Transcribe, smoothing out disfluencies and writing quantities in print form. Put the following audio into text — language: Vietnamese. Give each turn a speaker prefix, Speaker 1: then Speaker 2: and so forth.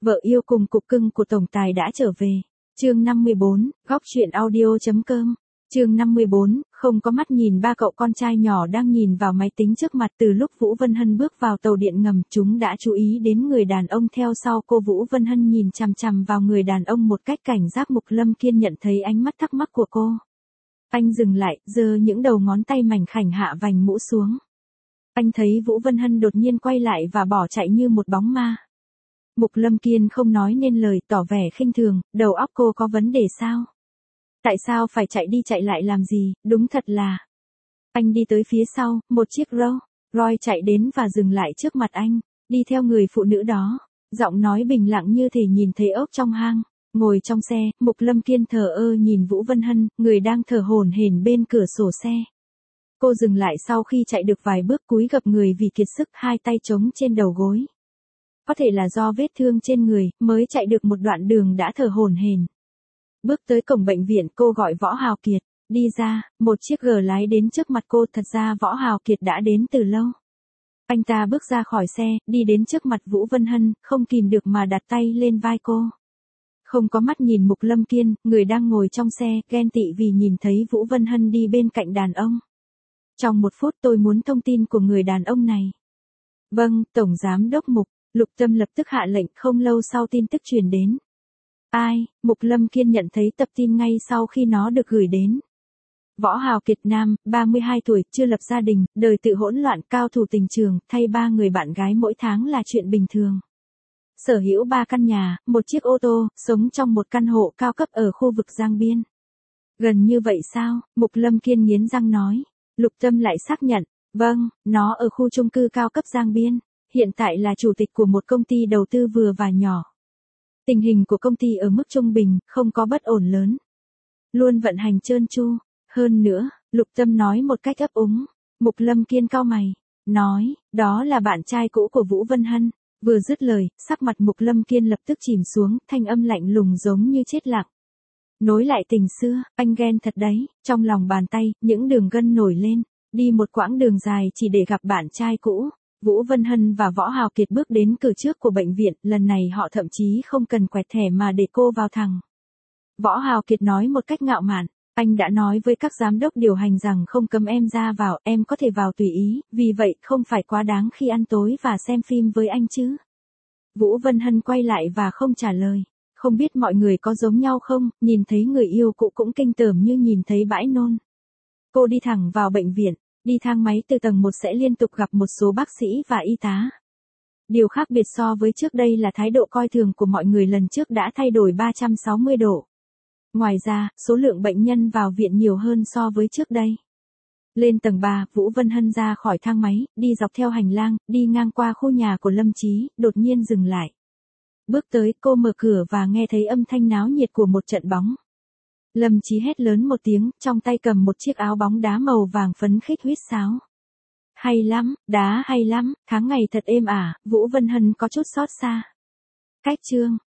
Speaker 1: Vợ yêu cùng cục cưng của tổng tài đã trở về. Chương 54, góc truyện audio.com. Chương 54, không có mắt nhìn ba cậu con trai nhỏ đang nhìn vào máy tính trước mặt. Từ lúc Vũ Vân Hân bước vào tàu điện ngầm, chúng đã chú ý đến người đàn ông theo sau cô. Vũ Vân Hân nhìn chằm chằm vào người đàn ông một cách cảnh giác. Mục Lâm Kiên nhận thấy ánh mắt thắc mắc của cô. Anh dừng lại, giơ những đầu ngón tay mảnh khảnh hạ vành mũ xuống. Anh thấy Vũ Vân Hân đột nhiên quay lại và bỏ chạy như một bóng ma. Mục Lâm Kiên không nói nên lời, tỏ vẻ khinh thường, đầu óc cô có vấn đề sao? Tại sao phải chạy đi chạy lại làm gì, đúng thật là... Anh đi tới phía sau, một chiếc Rolls Royce chạy đến và dừng lại trước mặt anh, đi theo người phụ nữ đó, giọng nói bình lặng như thể nhìn thấy ốc trong hang. Ngồi trong xe, Mục Lâm Kiên thờ ơ nhìn Vũ Vân Hân, người đang thở hổn hển bên cửa sổ xe. Cô dừng lại sau khi chạy được vài bước, cúi gập người vì kiệt sức, hai tay chống trên đầu gối. Có thể là do vết thương trên người, mới chạy được một đoạn đường đã thở hổn hển. Bước tới cổng bệnh viện, cô gọi Võ Hào Kiệt, đi ra, một chiếc G lái đến trước mặt cô. Thật ra Võ Hào Kiệt đã đến từ lâu. Anh ta bước ra khỏi xe, đi đến trước mặt Vũ Vân Hân, không kìm được mà đặt tay lên vai cô. Không có mắt nhìn Mục Lâm Kiên, người đang ngồi trong xe, ghen tị vì nhìn thấy Vũ Vân Hân đi bên cạnh đàn ông. Trong 1 phút tôi muốn thông tin của người đàn ông này. Vâng, Tổng Giám đốc Mục. Lục Tâm lập tức hạ lệnh. Không lâu sau tin tức truyền đến. Ai? Mục Lâm Kiên nhận thấy tập tin ngay sau khi nó được gửi đến. Võ Hào Kiệt, nam, 32 tuổi, chưa lập gia đình, đời tự hỗn loạn, cao thủ tình trường, thay 3 người bạn gái mỗi tháng là chuyện bình thường. Sở hữu 3 căn nhà, 1 chiếc ô tô, sống trong một căn hộ cao cấp ở khu vực Giang Biên. Gần như vậy sao? Mục Lâm Kiên nghiến răng nói. Lục Tâm lại xác nhận. Vâng, nó ở khu chung cư cao cấp Giang Biên. Hiện tại là chủ tịch của một công ty đầu tư vừa và nhỏ. Tình hình của công ty ở mức trung bình, không có bất ổn lớn. Luôn vận hành trơn tru. Hơn nữa, Lục Tâm nói một cách ấp úng. Mục Lâm Kiên cau mày. Nói, đó là bạn trai cũ của Vũ Vân Hân. Vừa dứt lời, sắc mặt Mục Lâm Kiên lập tức chìm xuống, thanh âm lạnh lùng giống như chết lặng. Nối lại tình xưa, anh ghen thật đấy. Trong lòng bàn tay, những đường gân nổi lên. Đi một quãng đường dài chỉ để gặp bạn trai cũ. Vũ Vân Hân và Võ Hào Kiệt bước đến cửa trước của bệnh viện, lần này họ thậm chí không cần quẹt thẻ mà để cô vào thẳng. Võ Hào Kiệt nói một cách ngạo mạn, anh đã nói với các giám đốc điều hành rằng không cấm em ra vào, em có thể vào tùy ý, vì vậy không phải quá đáng khi ăn tối và xem phim với anh chứ. Vũ Vân Hân quay lại và không trả lời. Không biết mọi người có giống nhau không, nhìn thấy người yêu cũ cũng kinh tởm như nhìn thấy bãi nôn. Cô đi thẳng vào bệnh viện. Đi thang máy từ tầng 1 sẽ liên tục gặp một số bác sĩ và y tá. Điều khác biệt so với trước đây là thái độ coi thường của mọi người lần trước đã thay đổi 360 độ. Ngoài ra, số lượng bệnh nhân vào viện nhiều hơn so với trước đây. Lên tầng 3, Vũ Vân Hân ra khỏi thang máy, đi dọc theo hành lang, đi ngang qua khu nhà của Lâm Chí, đột nhiên dừng lại. Bước tới, cô mở cửa và nghe thấy âm thanh náo nhiệt của một trận bóng. Lâm Chí hét lớn một tiếng, trong tay cầm một chiếc áo bóng đá màu vàng phấn khích huýt sáo. Hay lắm, đá hay lắm, tháng ngày thật êm ả. Vũ Vân Hân có chút xót xa. Cách chương.